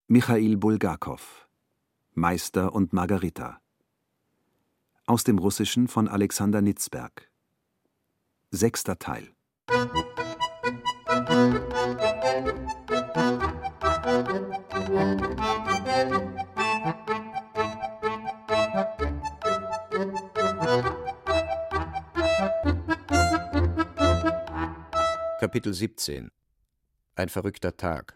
Michail Bulgakow: Meister und Margarita. Aus dem Russischen von Alexander Nitzberg. 6. Teil. Kapitel 17. Ein verrückter Tag.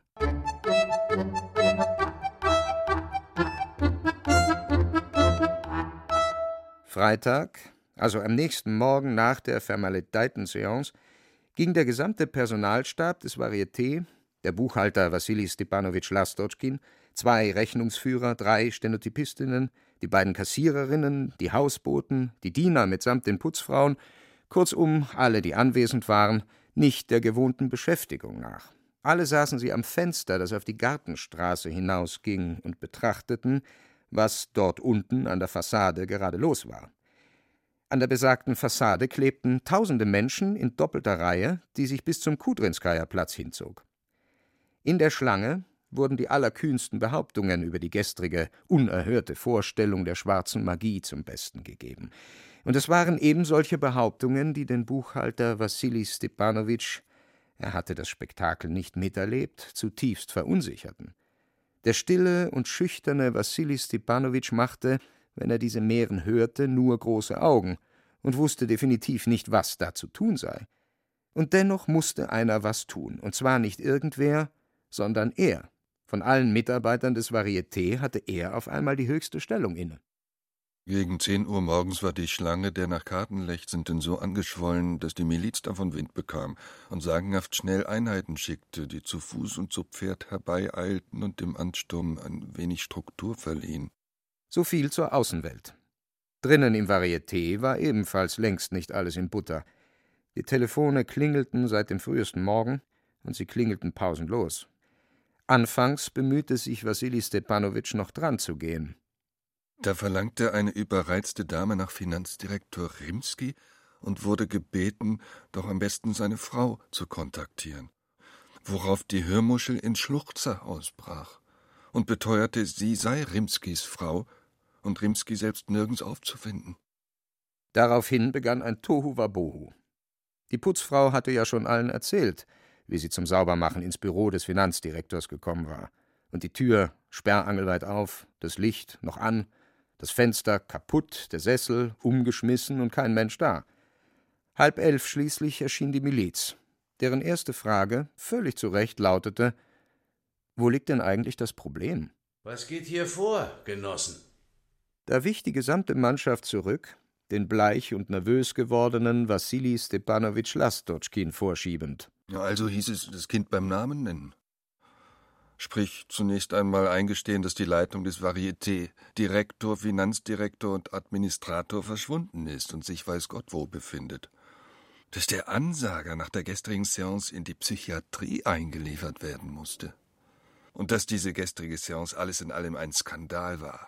Freitag, also am nächsten Morgen nach der Formalitätenseance, ging der gesamte Personalstab des Varieté, der Buchhalter Wassili Stepanowitsch Lastotschkin, 2 Rechnungsführer, 3 Stenotypistinnen, die beiden Kassiererinnen, die Hausboten, die Diener mitsamt den Putzfrauen, kurzum alle, die anwesend waren, nicht der gewohnten Beschäftigung nach. Alle saßen sie am Fenster, das auf die Gartenstraße hinausging, und betrachteten, was dort unten an der Fassade gerade los war. An der besagten Fassade klebten tausende Menschen in doppelter Reihe, die sich bis zum Kudrinskaja-Platz hinzog. In der Schlange wurden die allerkühnsten Behauptungen über die gestrige, unerhörte Vorstellung der schwarzen Magie zum Besten gegeben. Und es waren eben solche Behauptungen, die den Buchhalter Wassili Stepanowitsch, er hatte das Spektakel nicht miterlebt, zutiefst verunsicherten. Der stille und schüchterne Wassili Stepanowitsch machte, wenn er diese Mären hörte, nur große Augen und wusste definitiv nicht, was da zu tun sei. Und dennoch musste einer was tun, und zwar nicht irgendwer, sondern er. Von allen Mitarbeitern des Varieté hatte er auf einmal die höchste Stellung inne. Gegen 10 Uhr morgens war die Schlange der nach Karten lechzenden so angeschwollen, dass die Miliz davon Wind bekam und sagenhaft schnell Einheiten schickte, die zu Fuß und zu Pferd herbeieilten und dem Ansturm ein wenig Struktur verliehen. So viel zur Außenwelt. Drinnen im Varieté war ebenfalls längst nicht alles in Butter. Die Telefone klingelten seit dem frühesten Morgen, und sie klingelten pausenlos. Anfangs bemühte sich Wassili Stepanowitsch noch dran zu gehen. Da verlangte eine überreizte Dame nach Finanzdirektor Rimski und wurde gebeten, doch am besten seine Frau zu kontaktieren. Worauf die Hörmuschel in Schluchzer ausbrach und beteuerte, sie sei Rimskis Frau und Rimski selbst nirgends aufzufinden. Daraufhin begann ein Tohuwabohu. Die Putzfrau hatte ja schon allen erzählt, wie sie zum Saubermachen ins Büro des Finanzdirektors gekommen war. Und die Tür sperrangelweit auf, das Licht noch an, das Fenster kaputt, der Sessel umgeschmissen und kein Mensch da. 10:30 schließlich erschien die Miliz, deren erste Frage, völlig zu Recht, lautete: Wo liegt denn eigentlich das Problem? Was geht hier vor, Genossen? Da wich die gesamte Mannschaft zurück, den bleich und nervös gewordenen Wassili Stepanowitsch Lastotschkin vorschiebend. Ja, also hieß es, das Kind beim Namen nennen. Sprich, zunächst einmal eingestehen, dass die Leitung des Varieté, Direktor, Finanzdirektor und Administrator verschwunden ist und sich weiß Gott wo befindet. Dass der Ansager nach der gestrigen Seance in die Psychiatrie eingeliefert werden musste. Und dass diese gestrige Seance alles in allem ein Skandal war.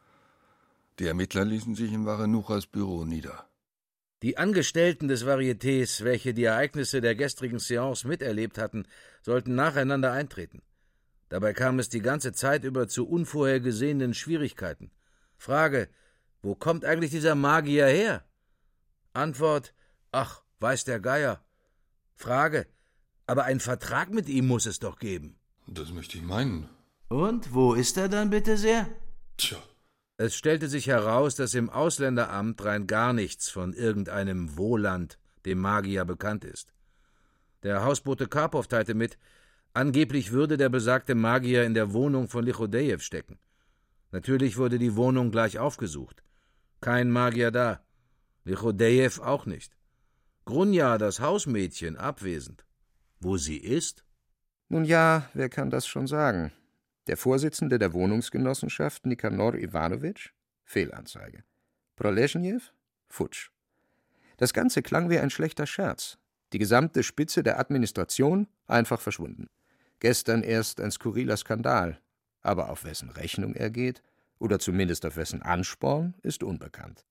Die Ermittler ließen sich in Waranuchas Büro nieder. Die Angestellten des Varietés, welche die Ereignisse der gestrigen Seance miterlebt hatten, sollten nacheinander eintreten. Dabei kam es die ganze Zeit über zu unvorhergesehenen Schwierigkeiten. Frage: Wo kommt eigentlich dieser Magier her? Antwort: Ach, weiß der Geier. Frage: Aber einen Vertrag mit ihm muss es doch geben. Das möchte ich meinen. Und wo ist er dann bitte sehr? Tja. Es stellte sich heraus, dass im Ausländeramt rein gar nichts von irgendeinem Wohland, dem Magier, bekannt ist. Der Hausbote Karpow teilte mit, angeblich würde der besagte Magier in der Wohnung von Lichodejew stecken. Natürlich wurde die Wohnung gleich aufgesucht. Kein Magier da. Lichodejew auch nicht. Grunja, das Hausmädchen, abwesend. Wo sie ist? Nun ja, wer kann das schon sagen? Der Vorsitzende der Wohnungsgenossenschaft, Nikanor Iwanowitsch? Fehlanzeige. Proleschnjew? Futsch. Das Ganze klang wie ein schlechter Scherz. Die gesamte Spitze der Administration einfach verschwunden. Gestern erst ein skurriler Skandal. Aber auf wessen Rechnung er geht, oder zumindest auf wessen Ansporn, ist unbekannt.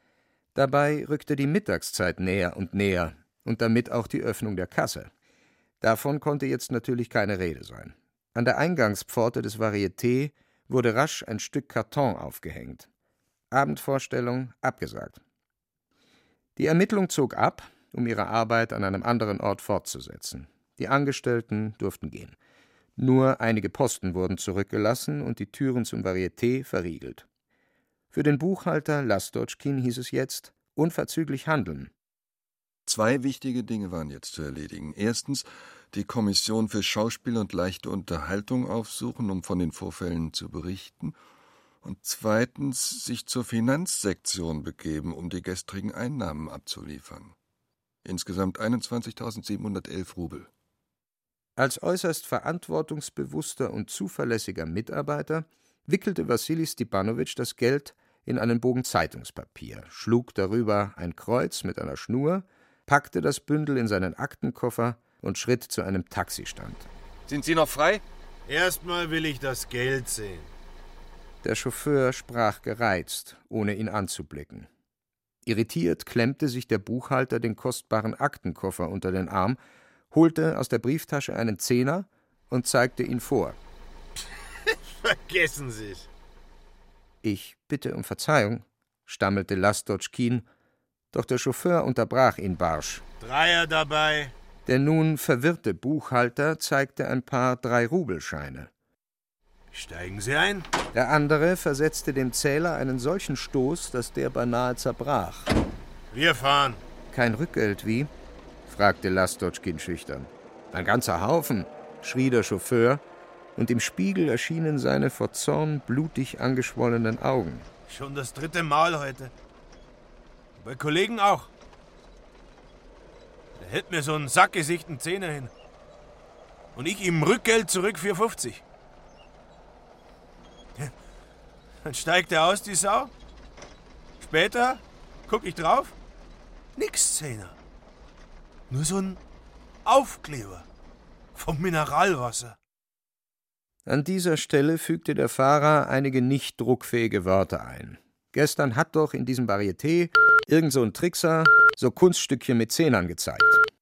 Dabei rückte die Mittagszeit näher und damit auch die Öffnung der Kasse. Davon konnte jetzt natürlich keine Rede sein. An der Eingangspforte des Varieté wurde rasch ein Stück Karton aufgehängt. Abendvorstellung abgesagt. Die Ermittlung zog ab, um ihre Arbeit an einem anderen Ort fortzusetzen. Die Angestellten durften gehen. Nur einige Posten wurden zurückgelassen und die Türen zum Varieté verriegelt. Für den Buchhalter Lastotschkin hieß es jetzt, unverzüglich handeln. 2 wichtige Dinge waren jetzt zu erledigen. Erstens, die Kommission für Schauspiel und leichte Unterhaltung aufsuchen, um von den Vorfällen zu berichten. Und zweitens, sich zur Finanzsektion begeben, um die gestrigen Einnahmen abzuliefern. Insgesamt 21.711 Rubel. Als äußerst verantwortungsbewusster und zuverlässiger Mitarbeiter wickelte Wassili Stepanowitsch das Geld in einen Bogen Zeitungspapier, schlug darüber ein Kreuz mit einer Schnur, packte das Bündel in seinen Aktenkoffer und schritt zu einem Taxistand. Sind Sie noch frei? Erstmal will ich das Geld sehen. Der Chauffeur sprach gereizt, ohne ihn anzublicken. Irritiert klemmte sich der Buchhalter den kostbaren Aktenkoffer unter den Arm, holte aus der Brieftasche einen Zehner und zeigte ihn vor. Vergessen Sie's. »Ich bitte um Verzeihung«, stammelte Lastotschkin, doch der Chauffeur unterbrach ihn barsch. Dreier dabei. Der nun verwirrte Buchhalter zeigte ein paar 3-Rubelscheine. Steigen Sie ein. Der andere versetzte dem Zähler einen solchen Stoß, dass der beinahe zerbrach. Wir fahren. »Kein Rückgeld, wie?« fragte Lastotschkin schüchtern. »Ein ganzer Haufen«, schrie der Chauffeur, und im Spiegel erschienen seine vor Zorn blutig angeschwollenen Augen. Schon das 3. Mal heute. Bei Kollegen auch. Der hält mir so einen sackgesichten Zehner hin. Und ich ihm Rückgeld zurück 4,50. Dann steigt er aus, die Sau. Später guck ich drauf. Nix Zehner. Nur so ein Aufkleber vom Mineralwasser. An dieser Stelle fügte der Fahrer einige nicht druckfähige Wörter ein. Gestern hat doch in diesem Varieté irgend so ein Trickser so Kunststückchen mit Zehnern gezeigt.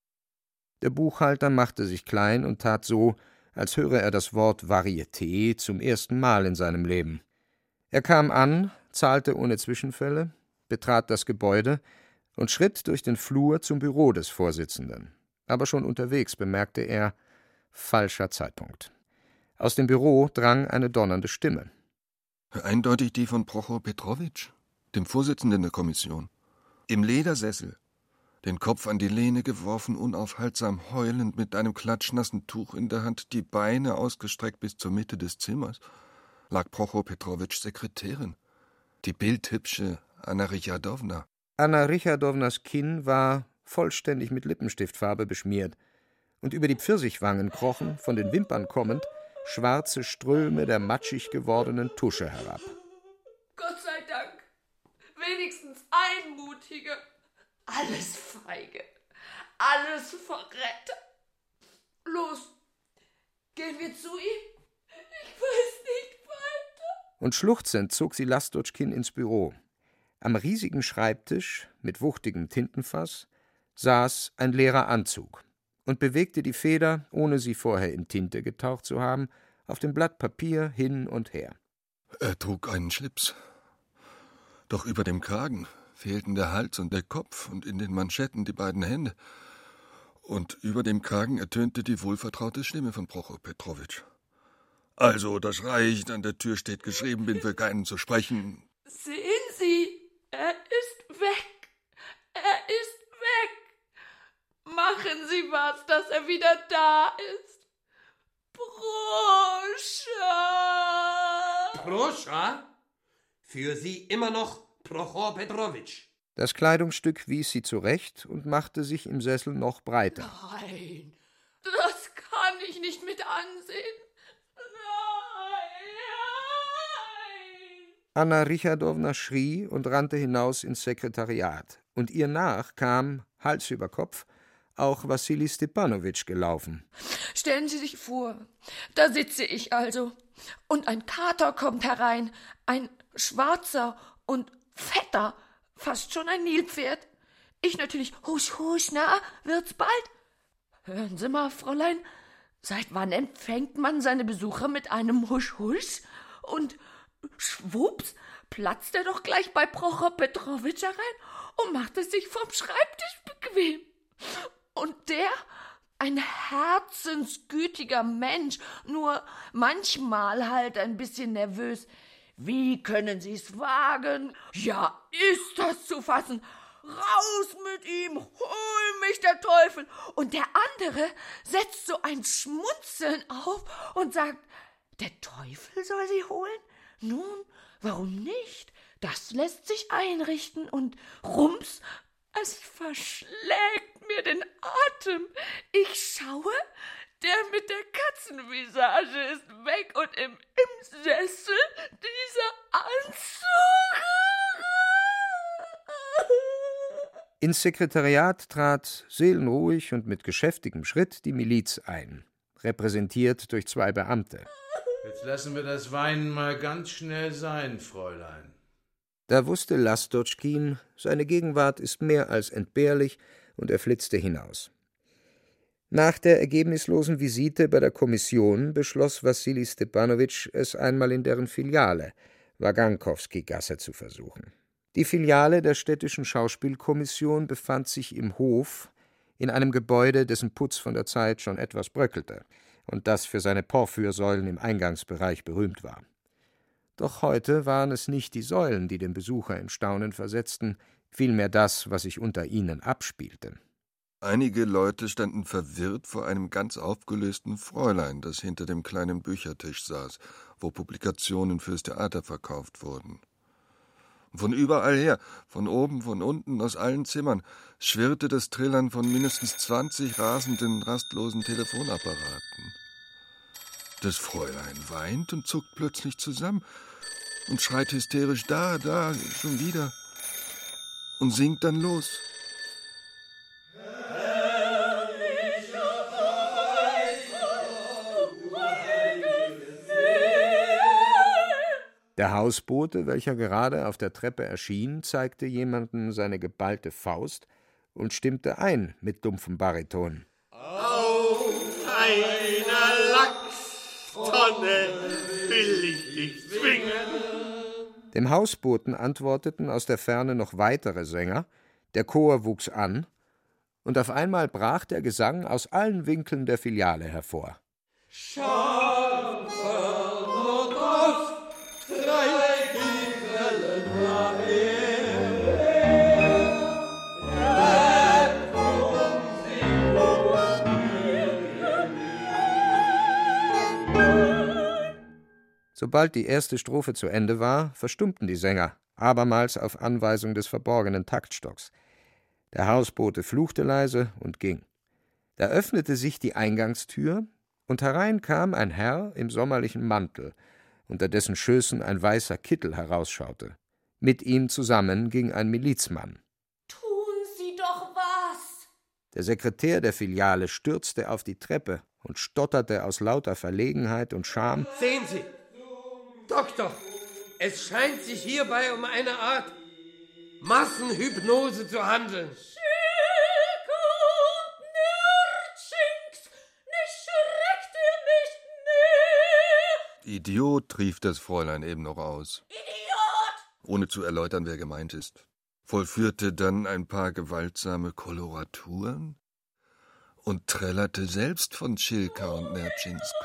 Der Buchhalter machte sich klein und tat so, als höre er das Wort Varieté zum ersten Mal in seinem Leben. Er kam an, zahlte ohne Zwischenfälle, betrat das Gebäude und schritt durch den Flur zum Büro des Vorsitzenden. Aber schon unterwegs bemerkte er, falscher Zeitpunkt. Aus dem Büro drang eine donnernde Stimme. Eindeutig die von Prochor Petrowitsch, dem Vorsitzenden der Kommission. Im Ledersessel, den Kopf an die Lehne geworfen, unaufhaltsam heulend, mit einem klatschnassen Tuch in der Hand, die Beine ausgestreckt bis zur Mitte des Zimmers, lag Prochor Petrowitschs Sekretärin, die bildhübsche Anna Richardowna. Anna Richardownas Kinn war vollständig mit Lippenstiftfarbe beschmiert, und über die Pfirsichwangen krochen, von den Wimpern kommend, schwarze Ströme der matschig gewordenen Tusche herab. Gott sei Dank, wenigstens ein Mutiger. Alles feige, alles Verräter. Los, gehen wir zu ihm? Ich weiß nicht weiter. Und schluchzend zog sie Lastotschkin ins Büro. Am riesigen Schreibtisch mit wuchtigem Tintenfass saß ein leerer Anzug und bewegte die Feder, ohne sie vorher in Tinte getaucht zu haben, auf dem Blatt Papier hin und her. Er trug einen Schlips. Doch über dem Kragen fehlten der Hals und der Kopf und in den Manschetten die beiden Hände. Und über dem Kragen ertönte die wohlvertraute Stimme von Prochor Petrowitsch. »Also, das reicht, an der Tür steht geschrieben, bin für keinen zu sprechen.« Sehen Sie, er ist weg. Er ist weg. Machen Sie was, dass er wieder da ist. Proscha! Proscha? Für Sie immer noch Prochor Petrowitsch. Das Kleidungsstück wies sie zurecht und machte sich im Sessel noch breiter. Nein, das kann ich nicht mit ansehen. Nein! Anna Richardowna schrie und rannte hinaus ins Sekretariat. Und ihr nach kam, Hals über Kopf, auch Wassili Stepanowitsch gelaufen. Stellen Sie sich vor, da sitze ich also, und ein Kater kommt herein, ein schwarzer und fetter, fast schon ein Nilpferd. Ich natürlich, husch, husch, na, wird's bald? Hören Sie mal, Fräulein, Seit wann empfängt man seine Besucher mit einem Husch-Husch? Und schwupps, platzt er doch gleich bei Prochor Petrowitsch herein und macht es sich vom Schreibtisch bequem. Und der, ein herzensgütiger Mensch, nur manchmal halt ein bisschen nervös. Wie können Sie's wagen? Ja, ist das zu fassen? Raus mit ihm, hol mich der Teufel! Und der andere setzt so ein Schmunzeln auf und sagt, der Teufel soll sie holen? Nun, warum nicht? Das lässt sich einrichten und rums, es verschlägt mir den Atem. Ich schaue, der mit der Katzenvisage ist weg und im Sessel dieser Anzug. Ins Sekretariat trat seelenruhig und mit geschäftigem Schritt die Miliz ein, repräsentiert durch 2 Beamte. Jetzt lassen wir das Weinen mal ganz schnell sein, Fräulein. Da wusste Lastotschkin, seine Gegenwart ist mehr als entbehrlich, und er flitzte hinaus. Nach der ergebnislosen Visite bei der Kommission beschloss Wassili Stepanowitsch, es einmal in deren Filiale, Wagankowski-Gasse, zu versuchen. Die Filiale der städtischen Schauspielkommission befand sich im Hof, in einem Gebäude, dessen Putz von der Zeit schon etwas bröckelte und das für seine Porphyrsäulen im Eingangsbereich berühmt war. Doch heute waren es nicht die Säulen, die den Besucher in Staunen versetzten, vielmehr das, was sich unter ihnen abspielte. Einige Leute standen verwirrt vor einem ganz aufgelösten Fräulein, das hinter dem kleinen Büchertisch saß, wo Publikationen fürs Theater verkauft wurden. Von überall her, von oben, von unten, aus allen Zimmern, schwirrte das Trillern von mindestens 20 rasenden, rastlosen Telefonapparaten. Das Fräulein weint und zuckt plötzlich zusammen und schreit hysterisch da, schon wieder und singt dann los. Der Hausbote, welcher gerade auf der Treppe erschien, zeigte jemandem seine geballte Faust und stimmte ein mit dumpfem Bariton. Auf einer Lachstonne will ich dich zwingen. Dem Hausboten antworteten aus der Ferne noch weitere Sänger, der Chor wuchs an, und auf einmal brach der Gesang aus allen Winkeln der Filiale hervor. Sobald die erste Strophe zu Ende war, verstummten die Sänger, abermals auf Anweisung des verborgenen Taktstocks. Der Hausbote fluchte leise und ging. Da öffnete sich die Eingangstür, und herein kam ein Herr im sommerlichen Mantel, unter dessen Schößen ein weißer Kittel herausschaute. Mit ihm zusammen ging ein Milizmann. Tun Sie doch was! Der Sekretär der Filiale stürzte auf die Treppe und stotterte aus lauter Verlegenheit und Scham: Sehen Sie, Doktor, es scheint sich hierbei um eine Art Massenhypnose zu handeln. Idiot, rief das Fräulein eben noch aus. Idiot! Ohne zu erläutern, wer gemeint ist. Vollführte dann ein paar gewaltsame Koloraturen und trällerte selbst von Tschilka und Nertschinsk.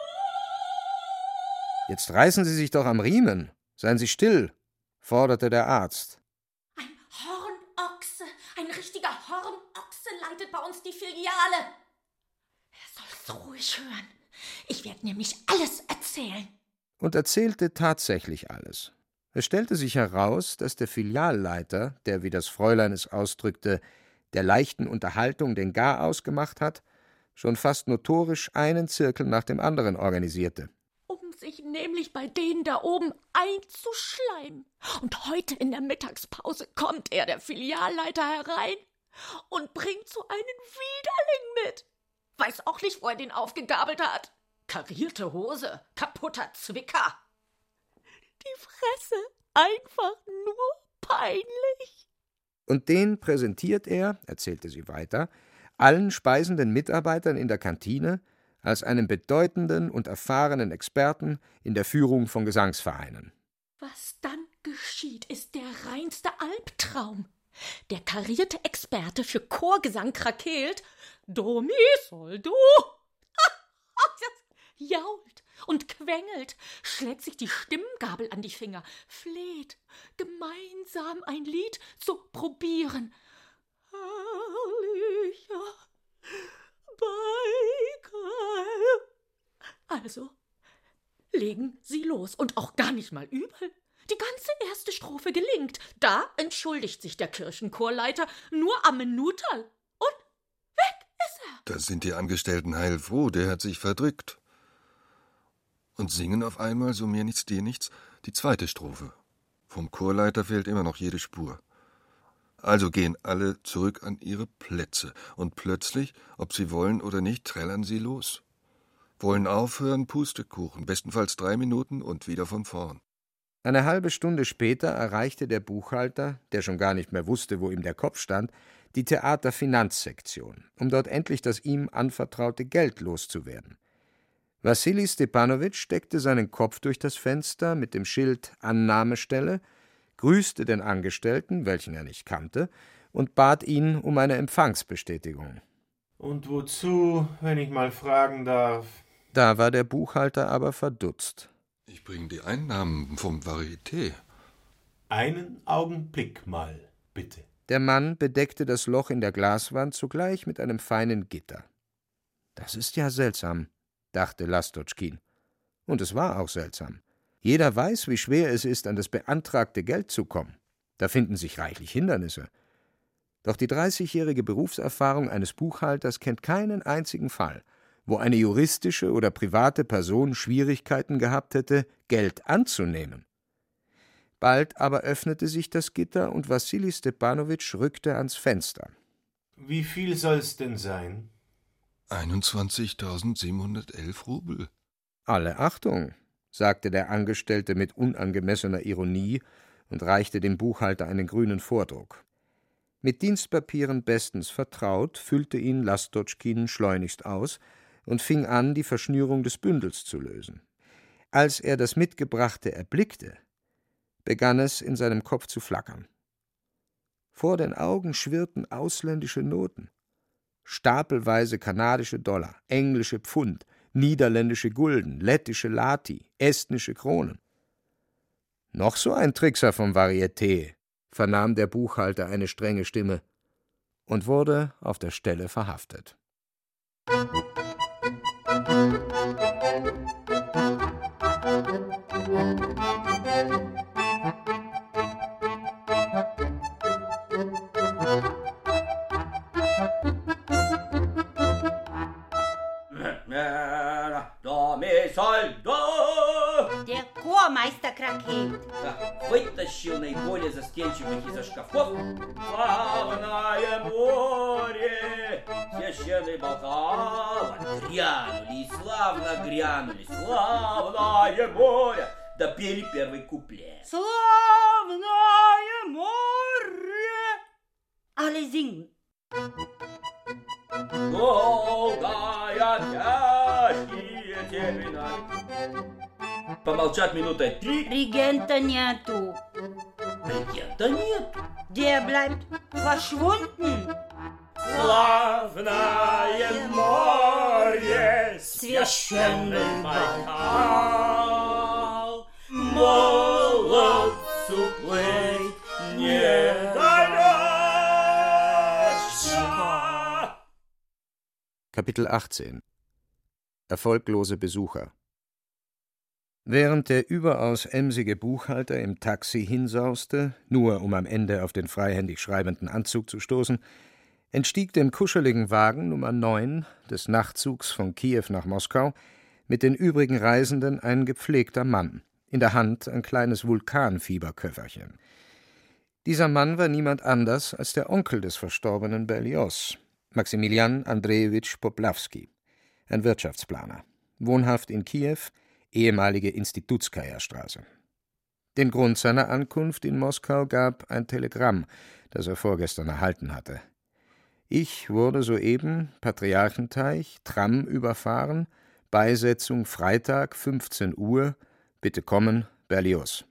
»Jetzt reißen Sie sich doch am Riemen. Seien Sie still«, forderte der Arzt. Ein Hornochse, ein richtiger Hornochse leitet bei uns die Filiale. Er soll's ruhig hören. Ich werde nämlich alles erzählen. Und erzählte tatsächlich alles. Es stellte sich heraus, dass der Filialleiter, der, wie das Fräulein es ausdrückte, der leichten Unterhaltung den Garaus gemacht hat, schon fast notorisch einen Zirkel nach dem anderen organisierte. Um sich nämlich bei denen da oben einzuschleimen. Und heute in der Mittagspause kommt er, der Filialleiter, herein und bringt so einen Widerling mit. Weiß auch nicht, wo er den aufgegabelt hat. Karierte Hose, kaputter Zwicker. Die Fresse einfach nur peinlich. Und den präsentiert er, erzählte sie weiter, allen speisenden Mitarbeitern in der Kantine als einem bedeutenden und erfahrenen Experten in der Führung von Gesangsvereinen. Was dann geschieht, ist der reinste Albtraum. Der karierte Experte für Chorgesang krakeelt Do, mi, sol, do. Jault und quengelt, schlägt sich die Stimmgabel an die Finger, fleht, gemeinsam ein Lied zu probieren. Herrlicher Beikal. Also legen sie los, und auch gar nicht mal übel. Die ganze erste Strophe gelingt. Da entschuldigt sich der Kirchenchorleiter nur am Minutal. Und weg ist er. Da sind die Angestellten heilfroh, der hat sich verdrückt. Und singen auf einmal, so mir nichts, dir nichts, die zweite Strophe. Vom Chorleiter fehlt immer noch jede Spur. Also gehen alle zurück an ihre Plätze. Und plötzlich, ob sie wollen oder nicht, trällern sie los. Wollen aufhören, Pustekuchen, bestenfalls 3 Minuten und wieder von vorn. Eine halbe Stunde später erreichte der Buchhalter, der schon gar nicht mehr wusste, wo ihm der Kopf stand, die Theaterfinanzsektion, um dort endlich das ihm anvertraute Geld loszuwerden. Wassili Stepanowitsch steckte seinen Kopf durch das Fenster mit dem Schild Annahmestelle, grüßte den Angestellten, welchen er nicht kannte, und bat ihn um eine Empfangsbestätigung. Und wozu, wenn ich mal fragen darf? Da war der Buchhalter aber verdutzt. Ich bringe die Einnahmen vom Varieté. Einen Augenblick mal, bitte. Der Mann bedeckte das Loch in der Glaswand zugleich mit einem feinen Gitter. Das ist ja seltsam, dachte Lastotschkin. Und es war auch seltsam. Jeder weiß, wie schwer es ist, an das beantragte Geld zu kommen. Da finden sich reichlich Hindernisse. Doch die 30-jährige Berufserfahrung eines Buchhalters kennt keinen einzigen Fall, wo eine juristische oder private Person Schwierigkeiten gehabt hätte, Geld anzunehmen. Bald aber öffnete sich das Gitter und Wassili Stepanowitsch rückte ans Fenster. Wie viel soll's denn sein? 21.711 Rubel. Alle Achtung, sagte der Angestellte mit unangemessener Ironie und reichte dem Buchhalter einen grünen Vordruck. Mit Dienstpapieren bestens vertraut, füllte ihn Lastotschkin schleunigst aus und fing an, die Verschnürung des Bündels zu lösen. Als er das Mitgebrachte erblickte, begann es in seinem Kopf zu flackern. Vor den Augen schwirrten ausländische Noten, stapelweise kanadische Dollar, englische Pfund, niederländische Gulden, lettische Lati, estnische Kronen. »Noch so ein Trickser vom Varieté«, vernahm der Buchhalter eine strenge Stimme und wurde auf der Stelle verhaftet. Der Chormeister krakeelt. Вытащил наиболее застенчивых из шкафов. Славное море, священный бокал. Грянули и славно грянули. Славное море. Допели первый куплет. Славное море. Alle singen. Долгая, тяжкие терминали. Помолчат минуты 3. Регента нету. Регента нету. Der bleibt verschwunden. Славное море, священный Байкал, молодцу плыть недалечко. Kapitel 18 Erfolglose Besucher. Während der überaus emsige Buchhalter im Taxi hinsauste, nur um am Ende auf den freihändig schreibenden Anzug zu stoßen, entstieg dem kuscheligen Wagen Nummer 9 des Nachtzugs von Kiew nach Moskau mit den übrigen Reisenden ein gepflegter Mann, in der Hand ein kleines Vulkanfieberköfferchen. Dieser Mann war niemand anders als der Onkel des verstorbenen Berlioz, Maximilian Andrejewitsch Poplawski, ein Wirtschaftsplaner, wohnhaft in Kiew, ehemalige Institutskaja-Straße. Den Grund seiner Ankunft in Moskau gab ein Telegramm, das er vorgestern erhalten hatte. Ich wurde soeben, Patriarchenteich, Tram überfahren, Beisetzung Freitag, 15 Uhr, bitte kommen, Berlioz.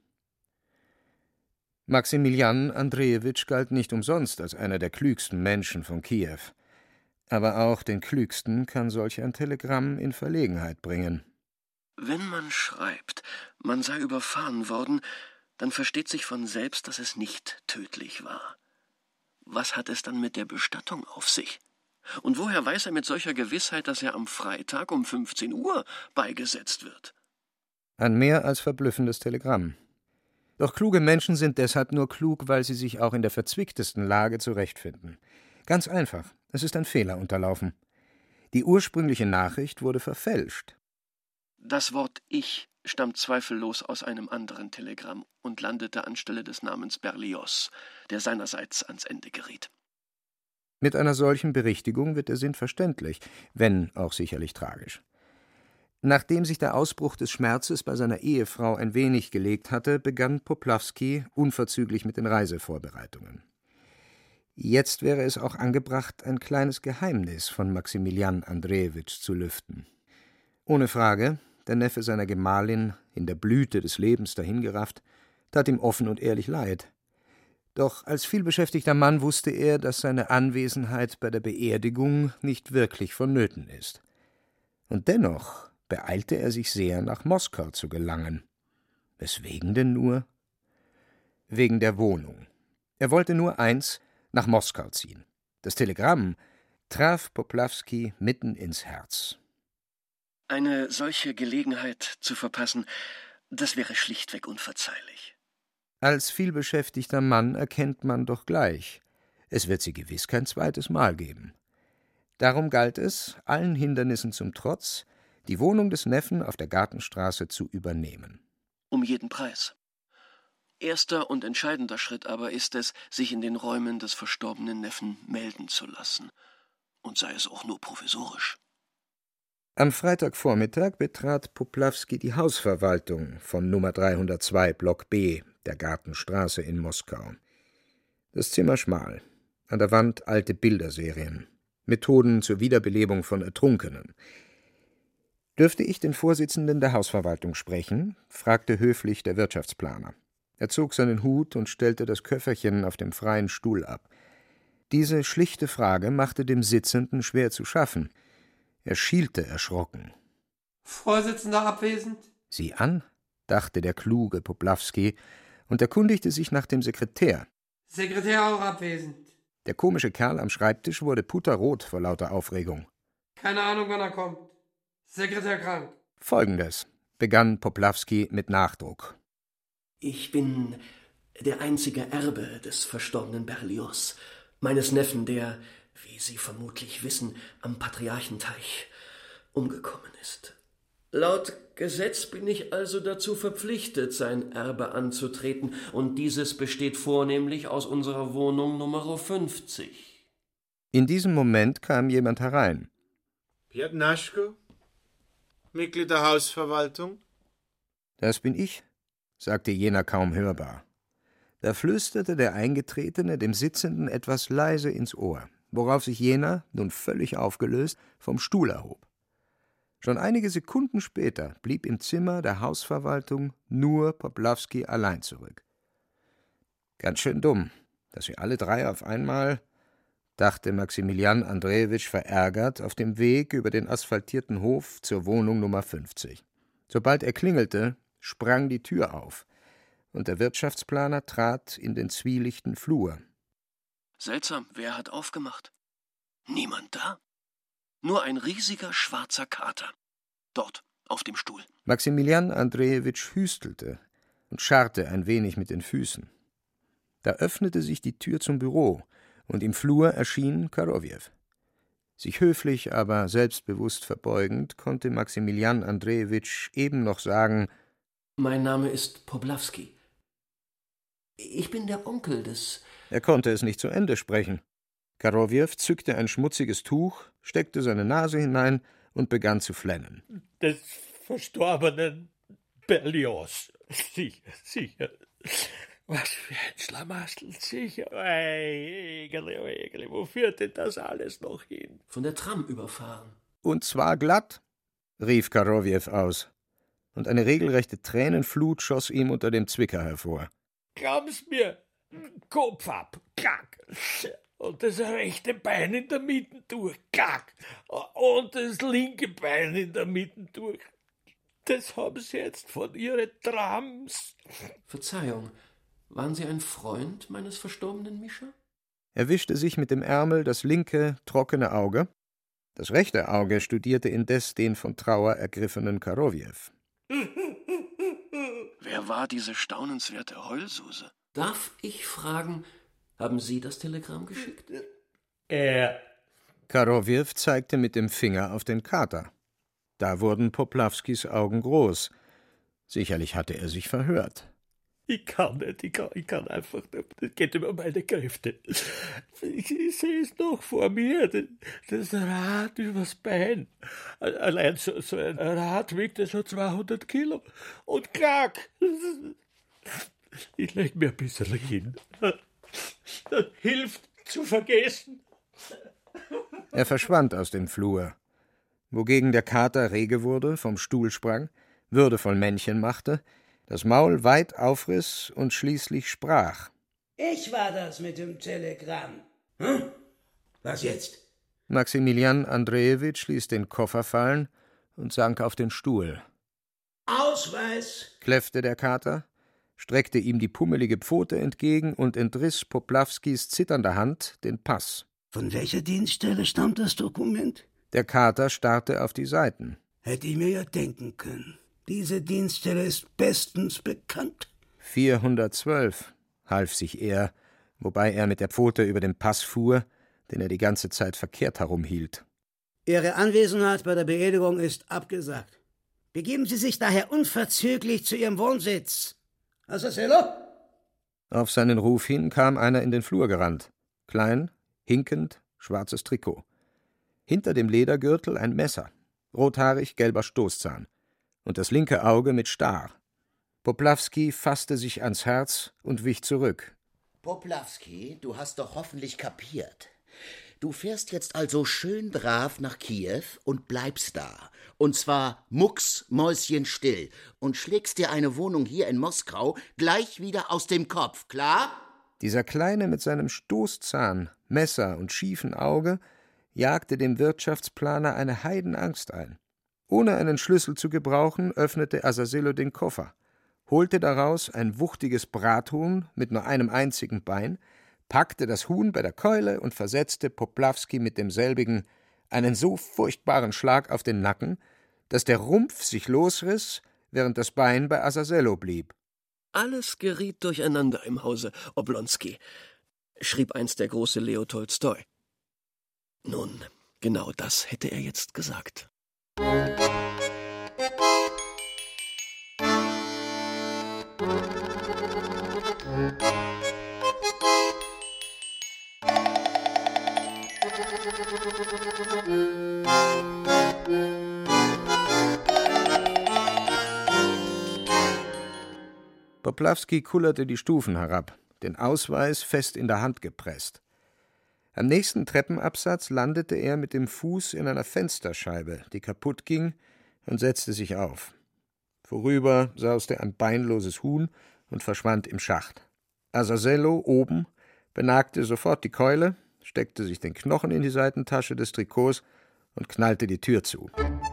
Maximilian Andrejewitsch galt nicht umsonst als einer der klügsten Menschen von Kiew. Aber auch den Klügsten kann solch ein Telegramm in Verlegenheit bringen. Wenn man schreibt, man sei überfahren worden, dann versteht sich von selbst, dass es nicht tödlich war. Was hat es dann mit der Bestattung auf sich? Und woher weiß er mit solcher Gewissheit, dass er am Freitag um 15 Uhr beigesetzt wird? Ein mehr als verblüffendes Telegramm. Doch kluge Menschen sind deshalb nur klug, weil sie sich auch in der verzwicktesten Lage zurechtfinden. Ganz einfach, es ist ein Fehler unterlaufen. Die ursprüngliche Nachricht wurde verfälscht. Das Wort »Ich« stammt zweifellos aus einem anderen Telegramm und landete anstelle des Namens Berlioz, der seinerseits ans Ende geriet. Mit einer solchen Berichtigung wird der Sinn verständlich, wenn auch sicherlich tragisch. Nachdem sich der Ausbruch des Schmerzes bei seiner Ehefrau ein wenig gelegt hatte, begann Poplawski unverzüglich mit den Reisevorbereitungen. Jetzt wäre es auch angebracht, ein kleines Geheimnis von Maximilian Andrejewitsch zu lüften. Ohne Frage, der Neffe seiner Gemahlin, in der Blüte des Lebens dahingerafft, tat ihm offen und ehrlich leid. Doch als vielbeschäftigter Mann wusste er, dass seine Anwesenheit bei der Beerdigung nicht wirklich vonnöten ist. Und dennoch beeilte er sich sehr, nach Moskau zu gelangen. Weswegen denn nur? Wegen der Wohnung. Er wollte nur eins, nach Moskau ziehen. Das Telegramm traf Poplawski mitten ins Herz. Eine solche Gelegenheit zu verpassen, das wäre schlichtweg unverzeihlich. Als vielbeschäftigter Mann erkennt man doch gleich, es wird sie gewiss kein zweites Mal geben. Darum galt es, allen Hindernissen zum Trotz, die Wohnung des Neffen auf der Gartenstraße zu übernehmen. Um jeden Preis. Erster und entscheidender Schritt aber ist es, sich in den Räumen des verstorbenen Neffen melden zu lassen. Und sei es auch nur provisorisch. Am Freitagvormittag betrat Poplawski die Hausverwaltung von Nummer 302 Block B der Gartenstraße in Moskau. Das Zimmer schmal, an der Wand alte Bilderserien, Methoden zur Wiederbelebung von Ertrunkenen. »Dürfte ich den Vorsitzenden der Hausverwaltung sprechen?« fragte höflich der Wirtschaftsplaner. Er zog seinen Hut und stellte das Köfferchen auf dem freien Stuhl ab. Diese schlichte Frage machte dem Sitzenden schwer zu schaffen. Er schielte erschrocken. »Vorsitzender abwesend?« »Sieh an«, dachte der kluge Poplawski und erkundigte sich nach dem Sekretär. »Sekretär auch abwesend.« Der komische Kerl am Schreibtisch wurde puterrot vor lauter Aufregung. »Keine Ahnung, wann er kommt. Sekretär krank.« Folgendes, begann Poplawski mit Nachdruck. Ich bin der einzige Erbe des verstorbenen Berlioz, meines Neffen, der, wie Sie vermutlich wissen, am Patriarchenteich umgekommen ist. Laut Gesetz bin ich also dazu verpflichtet, sein Erbe anzutreten, und dieses besteht vornehmlich aus unserer Wohnung Nummer 50. In diesem Moment kam jemand herein. Piatnaschko, Mitglied der Hausverwaltung? Das bin ich, sagte jener kaum hörbar. Da flüsterte der Eingetretene dem Sitzenden etwas leise ins Ohr, worauf sich jener, nun völlig aufgelöst, vom Stuhl erhob. Schon einige Sekunden später blieb im Zimmer der Hausverwaltung nur Poplawski allein zurück. Ganz schön dumm, dass wir alle drei auf einmal, dachte Maximilian Andrejewitsch verärgert, auf dem Weg über den asphaltierten Hof zur Wohnung Nummer 50. Sobald er klingelte, sprang die Tür auf, und der Wirtschaftsplaner trat in den zwielichten Flur. Seltsam, wer hat aufgemacht? Niemand da. Nur ein riesiger schwarzer Kater. Dort, auf dem Stuhl. Maximilian Andrejewitsch hüstelte und scharrte ein wenig mit den Füßen. Da öffnete sich die Tür zum Büro, und im Flur erschien Korowjew. Sich höflich, aber selbstbewusst verbeugend, konnte Maximilian Andrejewitsch eben noch sagen: Mein Name ist Poplawski. Ich bin der Onkel des... Er konnte es nicht zu Ende sprechen. Korowjew zückte ein schmutziges Tuch, steckte seine Nase hinein und begann zu flennen. Des verstorbenen Berlioz. Sicher, sicher. Was für ein Schlamassel, sicher. Egeli, wo führt denn das alles noch hin? Von der Tram überfahren. Und zwar glatt. rief Karowjew aus, und eine regelrechte Tränenflut schoss ihm unter dem Zwicker hervor. Glauben's mir, Kopf ab, klack, und das rechte Bein in der Mitte durch, klack, und das linke Bein in der Mitte durch. Das haben Sie jetzt von Ihren Trams. Verzeihung, waren Sie ein Freund meines verstorbenen Mischa? Er wischte sich mit dem Ärmel das linke, trockene Auge. Das rechte Auge studierte indes den von Trauer ergriffenen Karowjew. Wer war diese staunenswerte Heulsuse? Darf ich fragen, haben Sie das Telegramm geschickt? Karowjew zeigte mit dem Finger auf den Kater. Da wurden Poplawskis Augen groß. Sicherlich hatte er sich verhört. Ich kann nicht, ich kann einfach nicht. Das geht über meine Kräfte. Ich sehe es noch vor mir, das Rad übers Bein. Allein so ein Rad wiegt ja schon 200 Kilo. Und klack! Ich leg mir ein bisschen hin. Das hilft zu vergessen. Er verschwand aus dem Flur, wogegen der Kater rege wurde, vom Stuhl sprang, würdevoll Männchen machte, das Maul weit aufriss und schließlich sprach. Ich war das mit dem Telegramm. Was jetzt? Maximilian Andrejewitsch ließ den Koffer fallen und sank auf den Stuhl. Ausweis! Kläffte der Kater, streckte ihm die pummelige Pfote entgegen und entriss Poplawskis zitternder Hand den Pass. Von welcher Dienststelle stammt das Dokument? Der Kater starrte auf die Seiten. Hätte ich mir ja denken können. Diese Dienststelle ist bestens bekannt. 412, half sich er, wobei er mit der Pfote über den Pass fuhr, den er die ganze Zeit verkehrt herumhielt. Ihre Anwesenheit bei der Beerdigung ist abgesagt. Begeben Sie sich daher unverzüglich zu Ihrem Wohnsitz. Azazello? Auf seinen Ruf hin kam einer in den Flur gerannt. Klein, hinkend, schwarzes Trikot. Hinter dem Ledergürtel ein Messer, rothaarig gelber Stoßzahn. Und das linke Auge mit Star. Poplawski fasste sich ans Herz und wich zurück. Poplawski, du hast doch hoffentlich kapiert. Du fährst jetzt also schön brav nach Kiew und bleibst da. Und zwar mucksmäuschenstill und schlägst dir eine Wohnung hier in Moskau gleich wieder aus dem Kopf, klar? Dieser Kleine mit seinem Stoßzahn, Messer und schiefen Auge jagte dem Wirtschaftsplaner eine Heidenangst ein. Ohne einen Schlüssel zu gebrauchen, öffnete Azazello den Koffer, holte daraus ein wuchtiges Brathuhn mit nur einem einzigen Bein, packte das Huhn bei der Keule und versetzte Poplawski mit demselbigen einen so furchtbaren Schlag auf den Nacken, dass der Rumpf sich losriss, während das Bein bei Azazello blieb. Alles geriet durcheinander im Hause Oblonski, schrieb einst der große Leo Tolstoi. Nun, genau das hätte er jetzt gesagt. Poplawski kullerte die Stufen herab, den Ausweis fest in der Hand gepresst. Am nächsten Treppenabsatz landete er mit dem Fuß in einer Fensterscheibe, die kaputt ging, und setzte sich auf. Vorüber sauste ein beinloses Huhn und verschwand im Schacht. Azazello oben benagte sofort die Keule, steckte sich den Knochen in die Seitentasche des Trikots und knallte die Tür zu.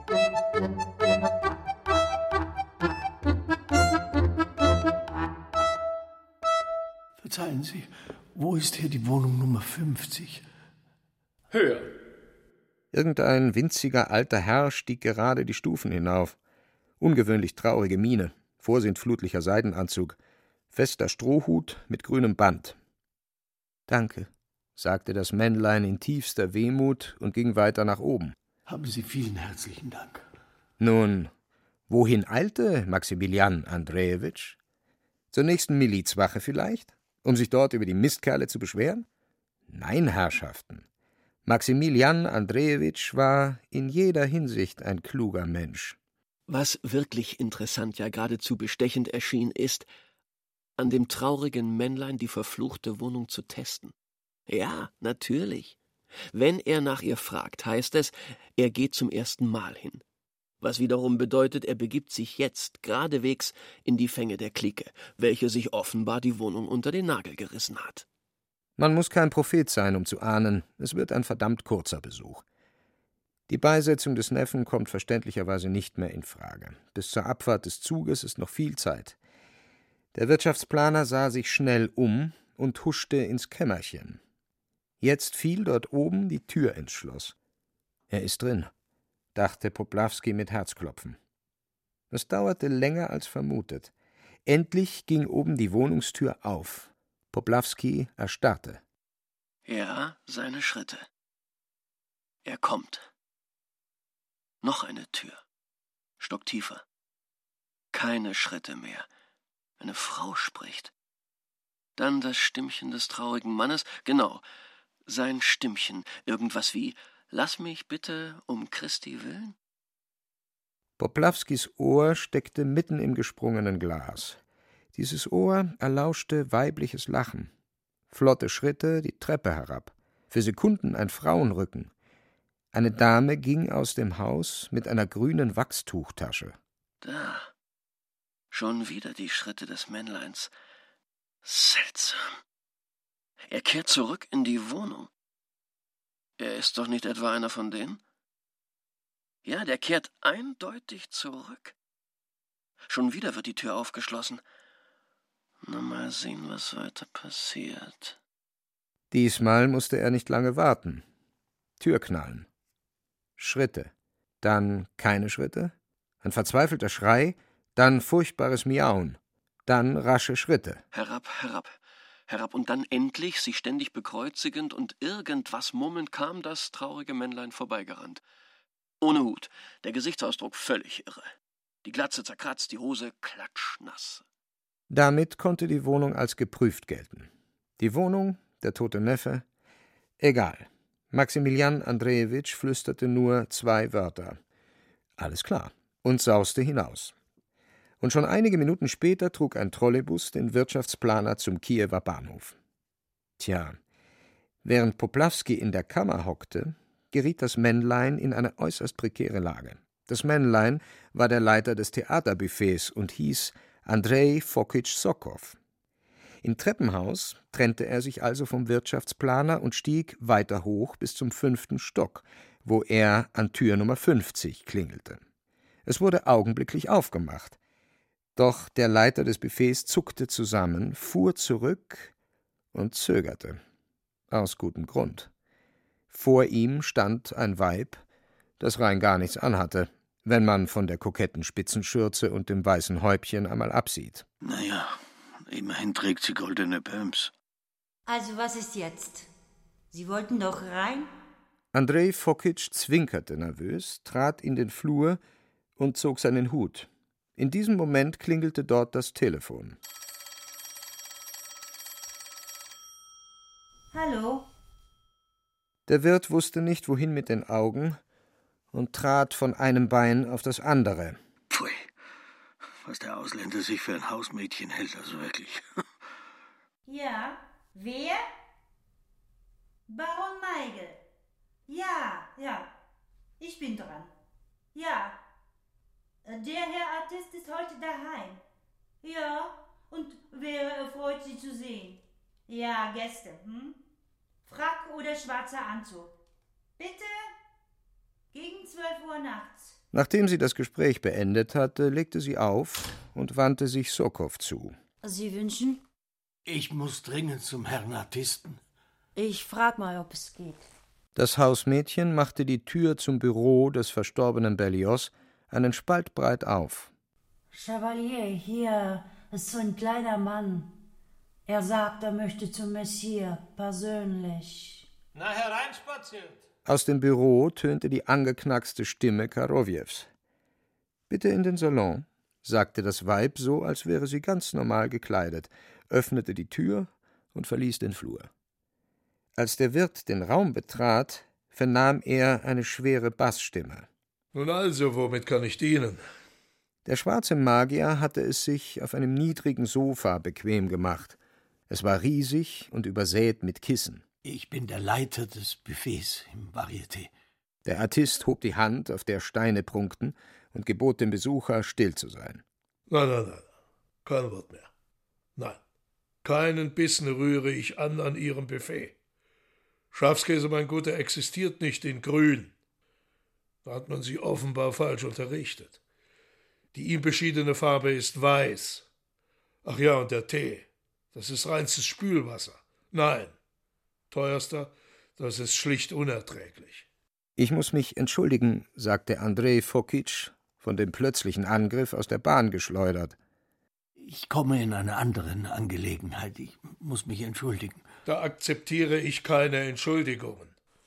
Verzeihen Sie, wo ist hier die Wohnung Nummer 50? Höher. Irgendein winziger alter Herr stieg gerade die Stufen hinauf. Ungewöhnlich traurige Miene, vorsintflutlicher Seidenanzug, fester Strohhut mit grünem Band. »Danke«, sagte das Männlein in tiefster Wehmut und ging weiter nach oben. Haben Sie vielen herzlichen Dank. Nun, wohin eilte Maximilian Andrejewitsch? Zur nächsten Milizwache vielleicht? Um sich dort über die Mistkerle zu beschweren? Nein, Herrschaften. Maximilian Andrejewitsch war in jeder Hinsicht ein kluger Mensch. Was wirklich interessant, ja geradezu bestechend erschien, ist, an dem traurigen Männlein die verfluchte Wohnung zu testen. Ja, natürlich. Wenn er nach ihr fragt, heißt es, er geht zum ersten Mal hin. was wiederum bedeutet, er begibt sich jetzt geradewegs in die Fänge der Clique, welche sich offenbar die Wohnung unter den Nagel gerissen hat. Man muss kein Prophet sein, um zu ahnen, es wird ein verdammt kurzer Besuch. Die Beisetzung des Neffen kommt verständlicherweise nicht mehr in Frage. Bis zur Abfahrt des Zuges ist noch viel Zeit. Der Wirtschaftsplaner sah sich schnell um und huschte ins Kämmerchen. Jetzt fiel dort oben die Tür ins Schloss. Er ist drin, dachte Poplawski mit Herzklopfen. Es dauerte länger als vermutet. Endlich ging oben die Wohnungstür auf. Poplawski erstarrte. Ja, seine Schritte. Er kommt. Noch eine Tür. Stocktiefer. Keine Schritte mehr. Eine Frau spricht. Dann das Stimmchen des traurigen Mannes. Genau, sein Stimmchen. Irgendwas wie: »Lass mich bitte um Christi willen?« Poplawskis Ohr steckte mitten im gesprungenen Glas. Dieses Ohr erlauschte weibliches Lachen. Flotte Schritte die Treppe herab. Für Sekunden ein Frauenrücken. Eine Dame ging aus dem Haus mit einer grünen Wachstuchtasche. Da. Schon wieder die Schritte des Männleins. Seltsam. Er kehrt zurück in die Wohnung. Er ist doch nicht etwa einer von denen? Ja, der kehrt eindeutig zurück. Schon wieder wird die Tür aufgeschlossen. Na, mal sehen, was weiter passiert. Diesmal musste er nicht lange warten. Türknallen. Schritte. Dann keine Schritte. Ein verzweifelter Schrei. Dann furchtbares Miauen. Dann rasche Schritte. Herab, herab. Herab und dann endlich, sich ständig bekreuzigend und irgendwas murmelnd, kam das traurige Männlein vorbeigerannt. Ohne Hut, der Gesichtsausdruck völlig irre. Die Glatze zerkratzt, die Hose klatschnass. Damit konnte die Wohnung als geprüft gelten. Die Wohnung, der tote Neffe, egal. Maximilian Andrejewitsch flüsterte nur 2 Wörter. Alles klar. Und sauste hinaus. Und schon einige Minuten später trug ein Trolleybus den Wirtschaftsplaner zum Kiewer Bahnhof. Tja, während Poplawski in der Kammer hockte, geriet das Männlein in eine äußerst prekäre Lage. Das Männlein war der Leiter des Theaterbuffets und hieß Andrej Fokitsch Sokow. Im Treppenhaus trennte er sich also vom Wirtschaftsplaner und stieg weiter hoch bis zum 5. Stock, wo er an Tür Nummer 50 klingelte. Es wurde augenblicklich aufgemacht. Doch der Leiter des Buffets zuckte zusammen, fuhr zurück und zögerte. Aus gutem Grund. Vor ihm stand ein Weib, das rein gar nichts anhatte, wenn man von der koketten Spitzenschürze und dem weißen Häubchen einmal absieht. Naja, immerhin trägt sie goldene Pumps. Also was ist jetzt? Sie wollten doch rein? Andrej Fokitsch zwinkerte nervös, trat in den Flur und zog seinen Hut. In diesem Moment klingelte dort das Telefon. Hallo? Der Wirt wusste nicht, wohin mit den Augen und trat von einem Bein auf das andere. Pfui, was der Ausländer sich für ein Hausmädchen hält, also wirklich. Ja, wer? Baron Meigel. Ja, ich bin dran. Ja, der Herr Artist ist heute daheim. Ja, und wäre erfreut, Sie zu sehen. Ja, Gäste, Frack oder schwarzer Anzug. Bitte? Gegen 12 Uhr nachts. Nachdem sie das Gespräch beendet hatte, legte sie auf und wandte sich Sokow zu. Sie wünschen? Ich muss dringend zum Herrn Artisten. Ich frag mal, ob es geht. Das Hausmädchen machte die Tür zum Büro des verstorbenen Berlioz einen Spalt breit auf. Chevalier, hier ist so ein kleiner Mann. Er sagt, er möchte zum Messier, persönlich. Na, hereinspaziert. Aus dem Büro tönte die angeknackste Stimme Karowjews. »Bitte in den Salon«, sagte das Weib so, als wäre sie ganz normal gekleidet, öffnete die Tür und verließ den Flur. Als der Wirt den Raum betrat, vernahm er eine schwere Bassstimme. »Nun also, womit kann ich dienen?« Der schwarze Magier hatte es sich auf einem niedrigen Sofa bequem gemacht. Es war riesig und übersät mit Kissen. Ich bin der Leiter des Buffets im Varieté. Der Artist hob die Hand, auf der Steine prunkten, und gebot dem Besucher, still zu sein. Nein, kein Wort mehr. Nein, keinen Bissen rühre ich an Ihrem Buffet. Schafskäse, mein Guter, existiert nicht in grün. Da hat man Sie offenbar falsch unterrichtet. Die ihm beschiedene Farbe ist weiß. Ach ja, und der Tee, das ist reinstes Spülwasser. Nein, teuerster, das ist schlicht unerträglich. Ich muss mich entschuldigen, sagte Andrej Fokic, von dem plötzlichen Angriff aus der Bahn geschleudert. Ich komme in einer anderen Angelegenheit. Ich muss mich entschuldigen. Da akzeptiere ich keine Entschuldigungen.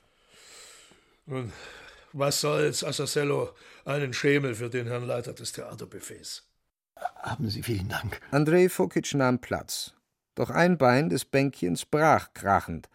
Nun, was soll's, Asasello, einen Schemel für den Herrn Leiter des Theaterbuffets. Haben Sie vielen Dank. Andrej Fokic nahm Platz. Doch ein Bein des Bänkchens brach krachend.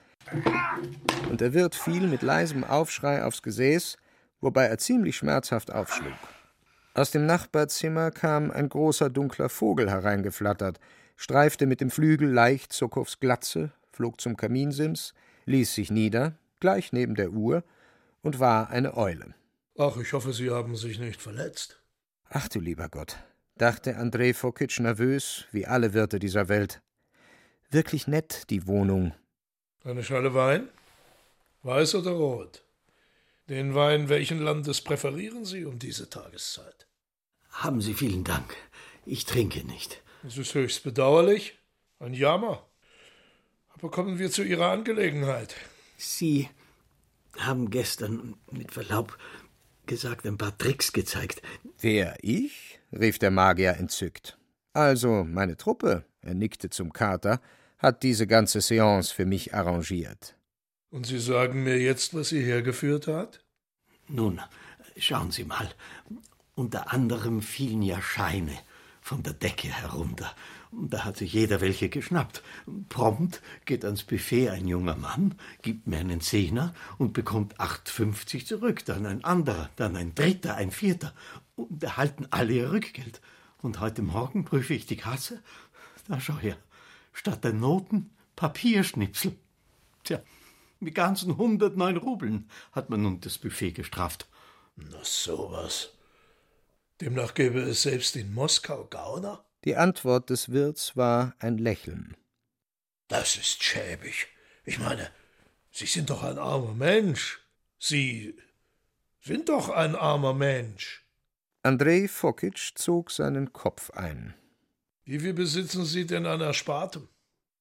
Und der Wirt fiel mit leisem Aufschrei aufs Gesäß, wobei er ziemlich schmerzhaft aufschlug. Aus dem Nachbarzimmer kam ein großer, dunkler Vogel hereingeflattert, streifte mit dem Flügel leicht Sokows Glatze, flog zum Kaminsims, ließ sich nieder, gleich neben der Uhr, und war eine Eule. Ach, ich hoffe, Sie haben sich nicht verletzt. Ach du lieber Gott, dachte Andrej Fokic nervös, wie alle Wirte dieser Welt. Wirklich nett, die Wohnung. Eine Schale Wein? Weiß oder rot? Den Wein welchen Landes präferieren Sie um diese Tageszeit? Haben Sie vielen Dank. Ich trinke nicht. Es ist höchst bedauerlich. Ein Jammer. Aber kommen wir zu Ihrer Angelegenheit. Sie haben gestern, mit Verlaub gesagt, ein paar Tricks gezeigt. Wer, ich? Rief der Magier entzückt. Also, meine Truppe, er nickte zum Kater, hat diese ganze Seance für mich arrangiert. Und Sie sagen mir jetzt, was Sie hergeführt hat? Nun, schauen Sie mal. Unter anderem fielen ja Scheine von der Decke herunter. Und da hat sich jeder welche geschnappt. Prompt geht ans Buffet ein junger Mann, gibt mir einen Zehner und bekommt 8,50 zurück. Dann ein anderer, dann ein dritter, ein vierter. Und erhalten alle ihr Rückgeld. Und heute Morgen prüfe ich die Kasse. Da schau her, statt der Noten Papierschnipsel. Tja, mit ganzen 109 Rubeln hat man nun das Buffet gestraft. Na sowas. Demnach gäbe es selbst in Moskau Gauner? Die Antwort des Wirts war ein Lächeln. Das ist schäbig. Ich meine, Sie sind doch ein armer Mensch. Sie sind doch ein armer Mensch. Andrej Fokic zog seinen Kopf ein. Wie viel besitzen Sie denn an Erspartem?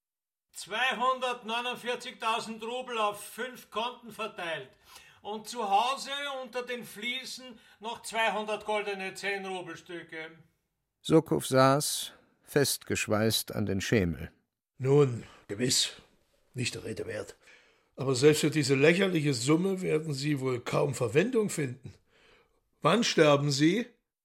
249.000 Rubel auf 5 Konten verteilt. Und zu Hause unter den Fliesen noch 200 goldene 10-Rubelstücke. Sokow saß, festgeschweißt an den Schemel. Nun, gewiss, nicht der Rede wert. Aber selbst für diese lächerliche Summe werden Sie wohl kaum Verwendung finden. Wann sterben Sie?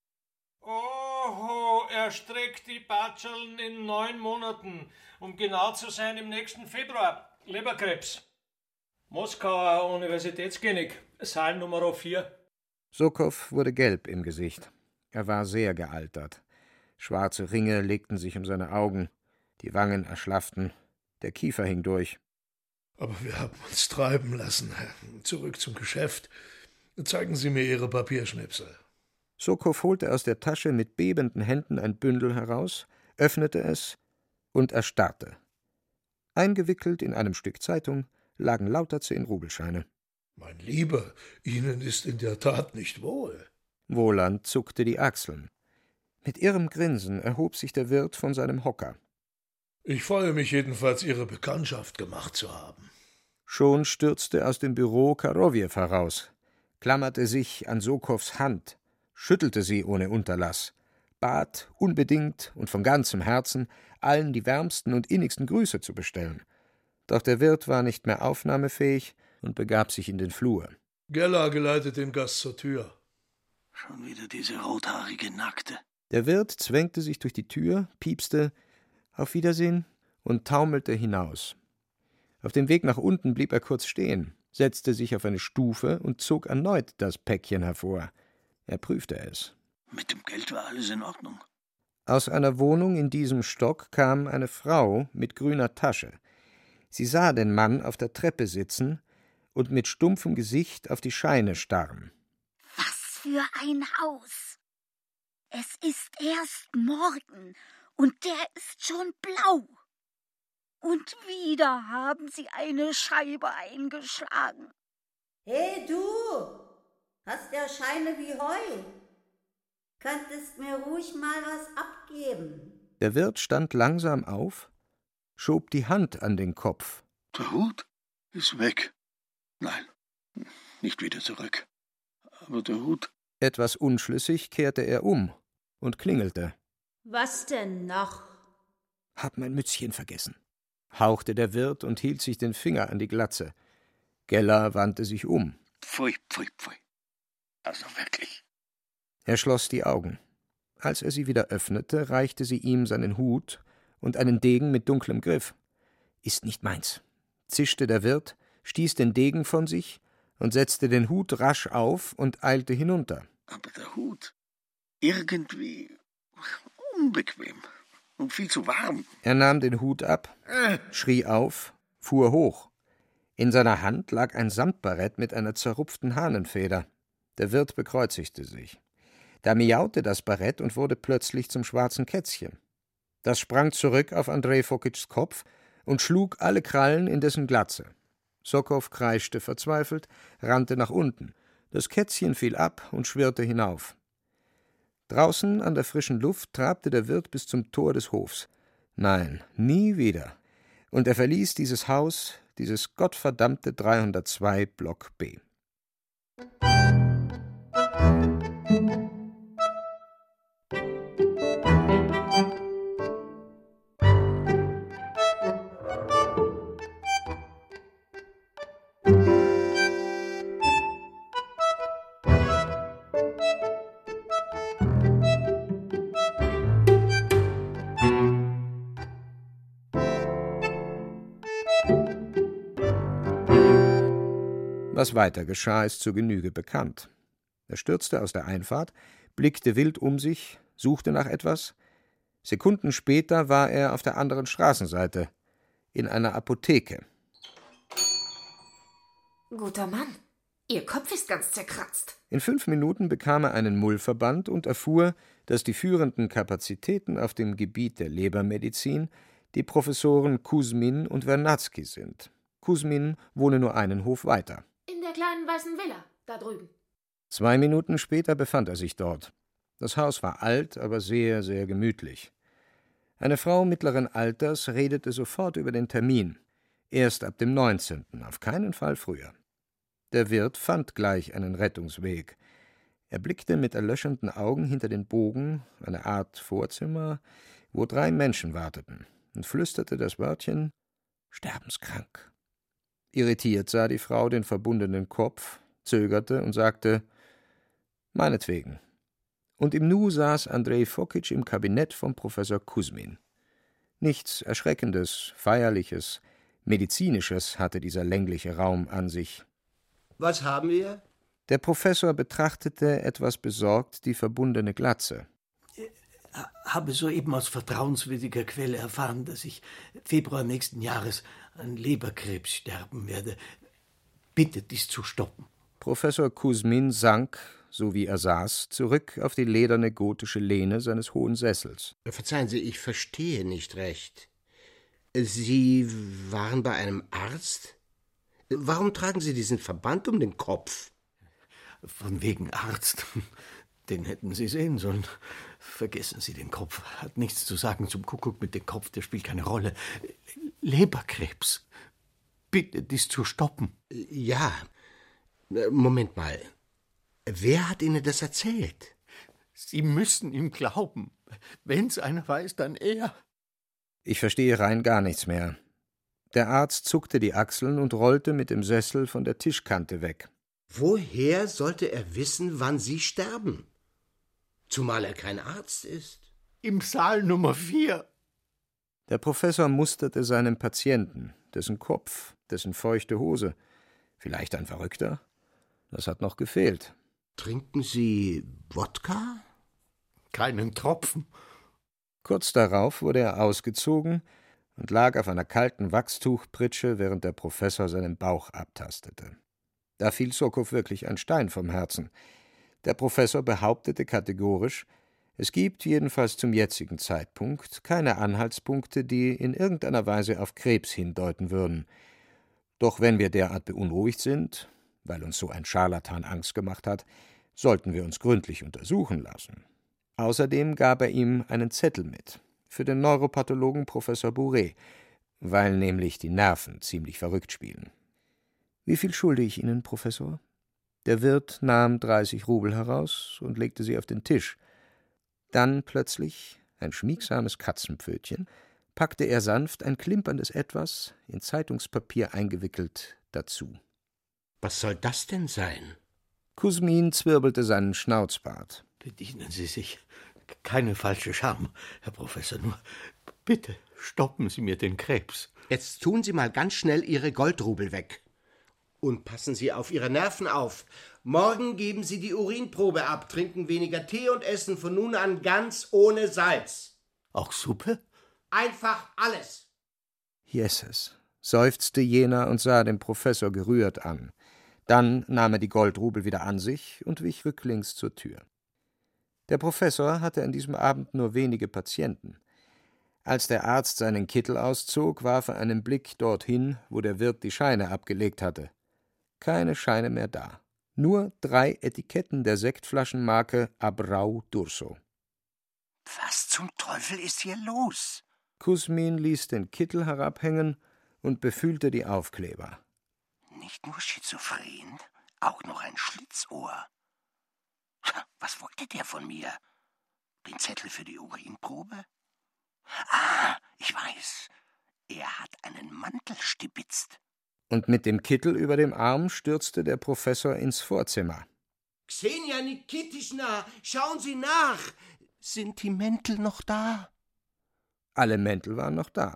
Oho, er streckt die Batscheln in 9 Monaten. Um genau zu sein, im nächsten Februar. Leberkrebs. Moskauer Universitätsklinik, Saal Nummer 4. Sokow wurde gelb im Gesicht. Er war sehr gealtert. Schwarze Ringe legten sich um seine Augen, die Wangen erschlafften, der Kiefer hing durch. Aber wir haben uns treiben lassen. Zurück zum Geschäft. Zeigen Sie mir Ihre Papierschnipsel. Sokow holte aus der Tasche mit bebenden Händen ein Bündel heraus, öffnete es und erstarrte. Eingewickelt in einem Stück Zeitung lagen lauter 10-Rubelscheine. Mein Lieber, Ihnen ist in der Tat nicht wohl. Wohland zuckte die Achseln. Mit irrem Grinsen erhob sich der Wirt von seinem Hocker. Ich freue mich jedenfalls, Ihre Bekanntschaft gemacht zu haben. Schon stürzte aus dem Büro Karowjew heraus, klammerte sich an Sokows Hand, schüttelte sie ohne Unterlass, bat unbedingt und von ganzem Herzen, allen die wärmsten und innigsten Grüße zu bestellen. Doch der Wirt war nicht mehr aufnahmefähig und begab sich in den Flur. Geller geleitet den Gast zur Tür. Schon wieder diese rothaarige Nackte. Der Wirt zwängte sich durch die Tür, piepste »Auf Wiedersehen« und taumelte hinaus. Auf dem Weg nach unten blieb er kurz stehen, setzte sich auf eine Stufe und zog erneut das Päckchen hervor. Er prüfte es. Mit dem Geld war alles in Ordnung. Aus einer Wohnung in diesem Stock kam eine Frau mit grüner Tasche. Sie sah den Mann auf der Treppe sitzen und mit stumpfem Gesicht auf die Scheine starren. Was für ein Haus! Es ist erst morgen und der ist schon blau. Und wieder haben sie eine Scheibe eingeschlagen. Hey du, hast ja Scheine wie Heu. Könntest mir ruhig mal was abgeben. Der Wirt stand langsam auf, schob die Hand an den Kopf. Der Hut ist weg. Nein, nicht wieder zurück. Aber der Hut... Etwas unschlüssig kehrte er um und klingelte. Was denn noch? Hab mein Mützchen vergessen, hauchte der Wirt und hielt sich den Finger an die Glatze. Geller wandte sich um. Pfui, pfui, pfui. Also wirklich. Er schloss die Augen. Als er sie wieder öffnete, reichte sie ihm seinen Hut und einen Degen mit dunklem Griff. »Ist nicht meins«, zischte der Wirt, stieß den Degen von sich und setzte den Hut rasch auf und eilte hinunter. Aber der Hut, irgendwie unbequem und viel zu warm. Er nahm den Hut ab, schrie auf, fuhr hoch. In seiner Hand lag ein Samtbarett mit einer zerrupften Hahnenfeder. Der Wirt bekreuzigte sich. Da miaute das Barett und wurde plötzlich zum schwarzen Kätzchen. Das sprang zurück auf Andrej Fokitschs Kopf und schlug alle Krallen in dessen Glatze. Sokow kreischte verzweifelt, rannte nach unten. Das Kätzchen fiel ab und schwirrte hinauf. Draußen an der frischen Luft trabte der Wirt bis zum Tor des Hofs. Nein, nie wieder. Und er verließ dieses Haus, dieses gottverdammte 302 Block B. Was weiter geschah, ist zur Genüge bekannt. Er stürzte aus der Einfahrt, blickte wild um sich, suchte nach etwas. Sekunden später war er auf der anderen Straßenseite, in einer Apotheke. Guter Mann, Ihr Kopf ist ganz zerkratzt. In 5 Minuten bekam er einen Mullverband und erfuhr, dass die führenden Kapazitäten auf dem Gebiet der Lebermedizin die Professoren Kusmin und Vernadsky sind. Kusmin wohne nur einen Hof weiter. In der kleinen weißen Villa, da drüben. 2 Minuten später befand er sich dort. Das Haus war alt, aber sehr, sehr gemütlich. Eine Frau mittleren Alters redete sofort über den Termin. Erst ab dem 19., auf keinen Fall früher. Der Wirt fand gleich einen Rettungsweg. Er blickte mit erlöschenden Augen hinter den Bogen, eine Art Vorzimmer, wo 3 Menschen warteten, und flüsterte das Wörtchen »sterbenskrank«. Irritiert sah die Frau den verbundenen Kopf, zögerte und sagte »meinetwegen«. Und im Nu saß Andrej Fokitsch im Kabinett vom Professor Kusmin. Nichts Erschreckendes, Feierliches, Medizinisches hatte dieser längliche Raum an sich. Was haben wir? Der Professor betrachtete etwas besorgt die verbundene Glatze. Habe soeben aus vertrauenswürdiger Quelle erfahren, dass ich Februar nächsten Jahres an Leberkrebs sterben werde. Bitte, dies zu stoppen. Professor Kusmin sank, so wie er saß, zurück auf die lederne gotische Lehne seines hohen Sessels. Verzeihen Sie, ich verstehe nicht recht. Sie waren bei einem Arzt? Warum tragen Sie diesen Verband um den Kopf? Von wegen Arzt. Den hätten Sie sehen sollen. Vergessen Sie den Kopf. Hat nichts zu sagen zum Kuckuck mit dem Kopf, der spielt keine Rolle. Leberkrebs. Bitte, dies zu stoppen. Ja. Moment mal. Wer hat Ihnen das erzählt? Sie müssen ihm glauben. Wenn's einer weiß, dann er. Ich verstehe rein gar nichts mehr. Der Arzt zuckte die Achseln und rollte mit dem Sessel von der Tischkante weg. Woher sollte er wissen, wann Sie sterben? Zumal er kein Arzt ist. Im Saal Nummer 4. Der Professor musterte seinen Patienten, dessen Kopf, dessen feuchte Hose. Vielleicht ein Verrückter? Das hat noch gefehlt. Trinken Sie Wodka? Keinen Tropfen. Kurz darauf wurde er ausgezogen und lag auf einer kalten Wachstuchpritsche, während der Professor seinen Bauch abtastete. Da fiel Sokow wirklich ein Stein vom Herzen. Der Professor behauptete kategorisch, Es gibt, jedenfalls zum jetzigen Zeitpunkt, keine Anhaltspunkte, die in irgendeiner Weise auf Krebs hindeuten würden. Doch wenn wir derart beunruhigt sind, weil uns so ein Scharlatan Angst gemacht hat, sollten wir uns gründlich untersuchen lassen. Außerdem gab er ihm einen Zettel mit, für den Neuropathologen Professor Bourret, weil nämlich die Nerven ziemlich verrückt spielen. »Wie viel schulde ich Ihnen, Professor?« Der Wirt nahm 30 Rubel heraus und legte sie auf den Tisch. Dann plötzlich, ein schmiegsames Katzenpfötchen, packte er sanft ein klimperndes Etwas, in Zeitungspapier eingewickelt, dazu. »Was soll das denn sein?« Kusmin zwirbelte seinen Schnauzbart. »Bedienen Sie sich. Keine falsche Scham, Herr Professor. Nur bitte stoppen Sie mir den Krebs.« »Jetzt tun Sie mal ganz schnell Ihre Goldrubel weg. Und passen Sie auf Ihre Nerven auf. Morgen geben Sie die Urinprobe ab, trinken weniger Tee und essen von nun an ganz ohne Salz.« »Auch Suppe?« »Einfach alles.« »Jesses«, seufzte jener und sah den Professor gerührt an. Dann nahm er die Goldrubel wieder an sich und wich rücklings zur Tür. Der Professor hatte an diesem Abend nur wenige Patienten. Als der Arzt seinen Kittel auszog, warf er einen Blick dorthin, wo der Wirt die Scheine abgelegt hatte. Keine Scheine mehr da. Nur 3 Etiketten der Sektflaschenmarke Abrau d'Urso. »Was zum Teufel ist hier los?« Kusmin ließ den Kittel herabhängen und befühlte die Aufkleber. »Nicht nur schizophren, auch noch ein Schlitzohr. Was wollte der von mir? Den Zettel für die Urinprobe? Ah, ich weiß. Er hat einen Mantel stibitzt.« Und mit dem Kittel über dem Arm stürzte der Professor ins Vorzimmer. »Ksenia Nikitischna, schauen Sie nach! Sind die Mäntel noch da?« Alle Mäntel waren noch da.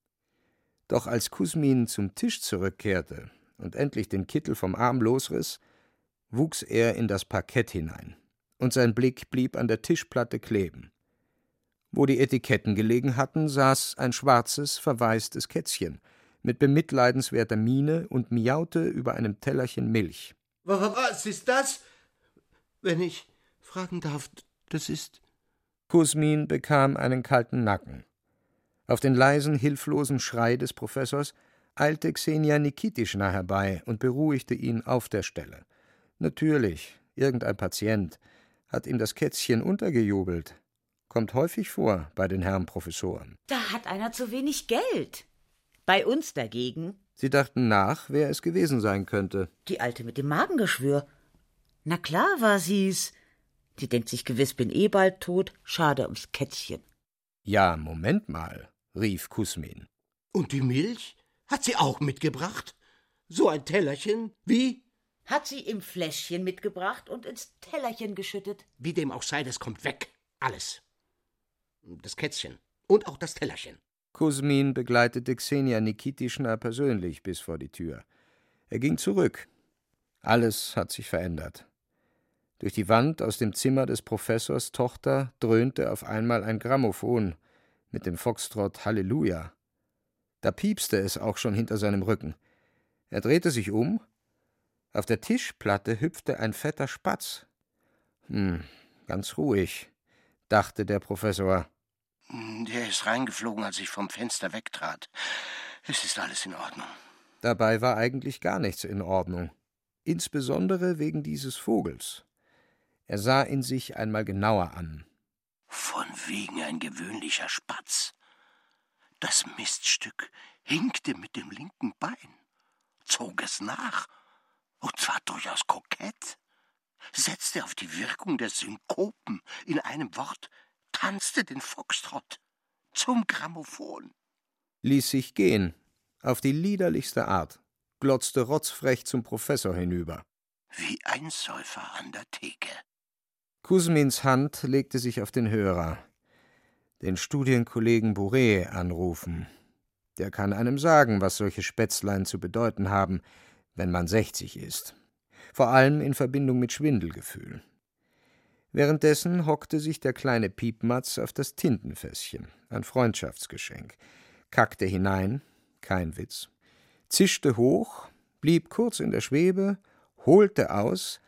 Doch als Kusmin zum Tisch zurückkehrte und endlich den Kittel vom Arm losriss, wuchs er in das Parkett hinein, und sein Blick blieb an der Tischplatte kleben. Wo die Etiketten gelegen hatten, saß ein schwarzes, verwaistes Kätzchen mit bemitleidenswerter Miene und miaute über einem Tellerchen Milch. »Was ist das? Wenn ich fragen darf, das ist...« Kusmin bekam einen kalten Nacken. Auf den leisen, hilflosen Schrei des Professors eilte Ksenia Nikitischna herbei und beruhigte ihn auf der Stelle. Natürlich, irgendein Patient hat ihm das Kätzchen untergejubelt. Kommt häufig vor bei den Herren Professoren. Da hat einer zu wenig Geld. Bei uns dagegen. Sie dachten nach, wer es gewesen sein könnte. Die Alte mit dem Magengeschwür. Na klar war sie's. Die denkt sich gewiss, bin eh bald tot, schade ums Kätzchen. Ja, Moment mal, rief Kusmin. »Und die Milch? Hat sie auch mitgebracht? So ein Tellerchen? Wie?« Hat sie im Fläschchen mitgebracht und ins Tellerchen geschüttet. »Wie dem auch sei, das kommt weg. Alles. Das Kätzchen und auch das Tellerchen.« Kusmin begleitete Ksenia Nikitischna persönlich bis vor die Tür. Er ging zurück. Alles hat sich verändert. Durch die Wand aus dem Zimmer des Professors Tochter dröhnte auf einmal ein Grammophon mit dem Foxtrott Halleluja. Da piepste es auch schon hinter seinem Rücken. Er drehte sich Auf der Tischplatte hüpfte ein fetter Spatz. Ganz ruhig, dachte der Professor. Der ist reingeflogen, als ich vom Fenster wegtrat. Es ist alles in Ordnung. Dabei war eigentlich gar nichts in Ordnung. Insbesondere wegen dieses Vogels. Er sah ihn sich einmal genauer an. Von wegen ein gewöhnlicher Spatz. Das Miststück hinkte mit dem linken Bein, zog es nach, und zwar durchaus kokett, setzte auf die Wirkung der Synkopen, in einem Wort tanzte den Foxtrott zum Grammophon. Ließ sich gehen, auf die liederlichste Art, glotzte rotzfrech zum Professor hinüber. Wie ein Säufer an der Theke. Kusmins Hand legte sich auf den Hörer. Den Studienkollegen Bourret anrufen. Der kann einem sagen, was solche Spätzlein zu bedeuten haben, wenn man 60 ist. Vor allem in Verbindung mit Schwindelgefühl. Währenddessen hockte sich der kleine Piepmatz auf das Tintenfässchen, ein Freundschaftsgeschenk, kackte hinein, kein Witz, zischte hoch, blieb kurz in der Schwebe, holte aus,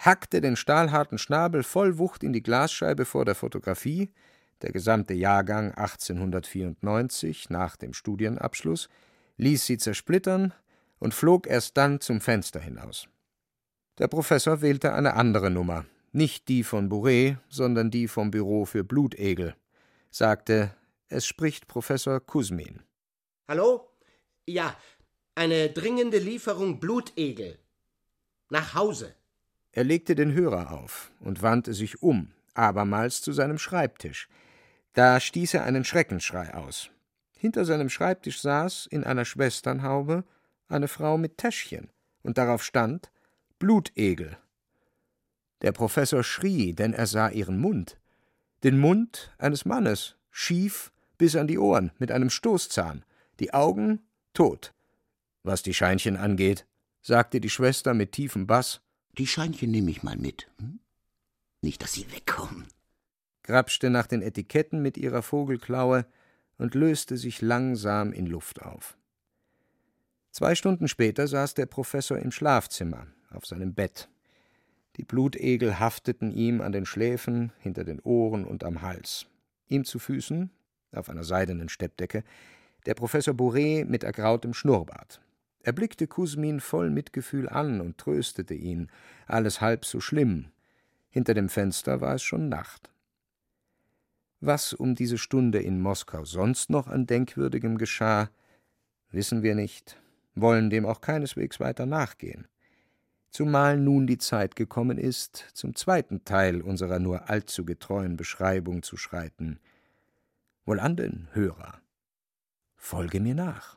hackte den stahlharten Schnabel voll Wucht in die Glasscheibe vor der Fotografie, der gesamte Jahrgang 1894 nach dem Studienabschluss, ließ sie zersplittern und flog erst dann zum Fenster hinaus. Der Professor wählte eine andere Nummer, nicht die von Bourret, sondern die vom Büro für Blutegel, sagte, es spricht Professor Kusmin. Hallo? Ja, eine dringende Lieferung Blutegel. Nach Hause. Er legte den Hörer auf und wandte sich um, abermals zu seinem Schreibtisch. Da stieß er einen Schreckensschrei aus. Hinter seinem Schreibtisch saß, in einer Schwesternhaube, eine Frau mit Täschchen, und darauf stand Blutegel. Der Professor schrie, denn er sah ihren Mund. Den Mund eines Mannes, schief bis an die Ohren, mit einem Stoßzahn, die Augen tot. Was die Scheinchen angeht, sagte die Schwester mit tiefem Bass. Die Scheinchen nehme ich mal mit. Nicht, dass sie wegkommen. Grapschte nach den Etiketten mit ihrer Vogelklaue und löste sich langsam in Luft auf. 2 Stunden später saß der Professor im Schlafzimmer, auf seinem Bett. Die Blutegel hafteten ihm an den Schläfen, hinter den Ohren und am Hals. Ihm zu Füßen, auf einer seidenen Steppdecke, der Professor Bourret mit ergrautem Schnurrbart. Er blickte Kusmin voll Mitgefühl an und tröstete ihn, alles halb so schlimm. Hinter dem Fenster war es schon Nacht. Was um diese Stunde in Moskau sonst noch an Denkwürdigem geschah, wissen wir nicht, wollen dem auch keineswegs weiter nachgehen. Zumal nun die Zeit gekommen ist, zum zweiten Teil unserer nur allzu getreuen Beschreibung zu schreiten. Wohlan denn, Hörer, folge mir nach.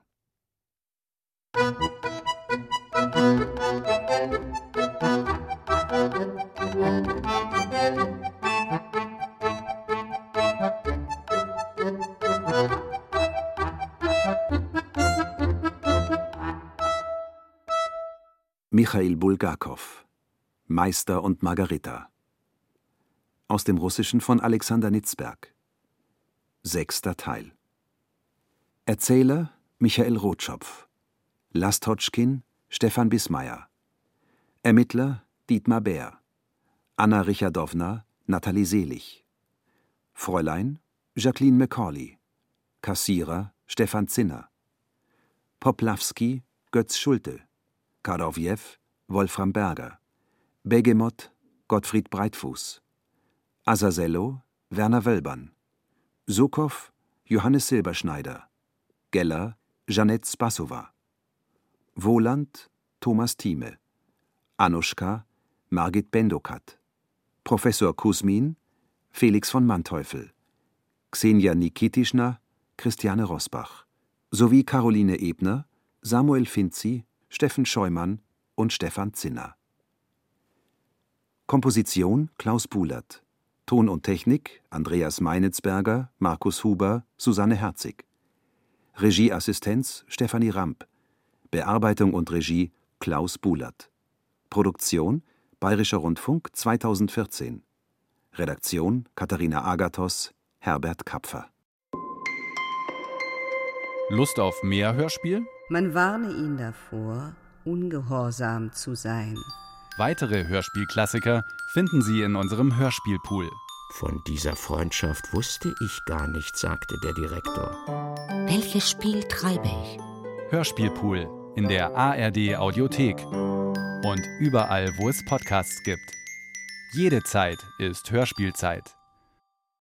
Michail Bulgakow, Meister und Margarita. Aus dem Russischen von Alexander Nitzberg. 6. Teil. Erzähler Michael Rotschopf. Lastotschkin Stefan Bismayer. Ermittler Dietmar Bär. Anna Richardowna Nathalie Selig. Fräulein Jacqueline Macaulay. Kassierer Stefan Zinner. Poplawski Götz Schulte. Kadowjew Wolfram Berger. Begemot Gottfried Breitfuß. Azazello Werner Wölbern. Sukow Johannes Silberschneider. Geller Jeanette Spassowa. Wohland Thomas Thieme. Anuschka Margit Bendokat. Professor Kusmin Felix von Manteuffel. Xenia Nikitischna Christiane Rosbach. Sowie Caroline Ebner, Samuel Finzi, Steffen Scheumann und Stefan Zinner. Komposition Klaus Buhlert. Ton und Technik Andreas Meinitzberger, Markus Huber, Susanne Herzig. Regieassistenz Stefanie Ramp. Bearbeitung und Regie Klaus Buhlert. Produktion Bayerischer Rundfunk 2014. Redaktion Katharina Agathos, Herbert Kapfer. Lust auf mehr Hörspiel? Man warne ihn davor, ungehorsam zu sein. Weitere Hörspielklassiker finden Sie in unserem Hörspielpool. Von dieser Freundschaft wusste ich gar nichts, sagte der Direktor. Welches Spiel treibe ich? Hörspielpool in der ARD Audiothek und überall, wo es Podcasts gibt. Jede Zeit ist Hörspielzeit.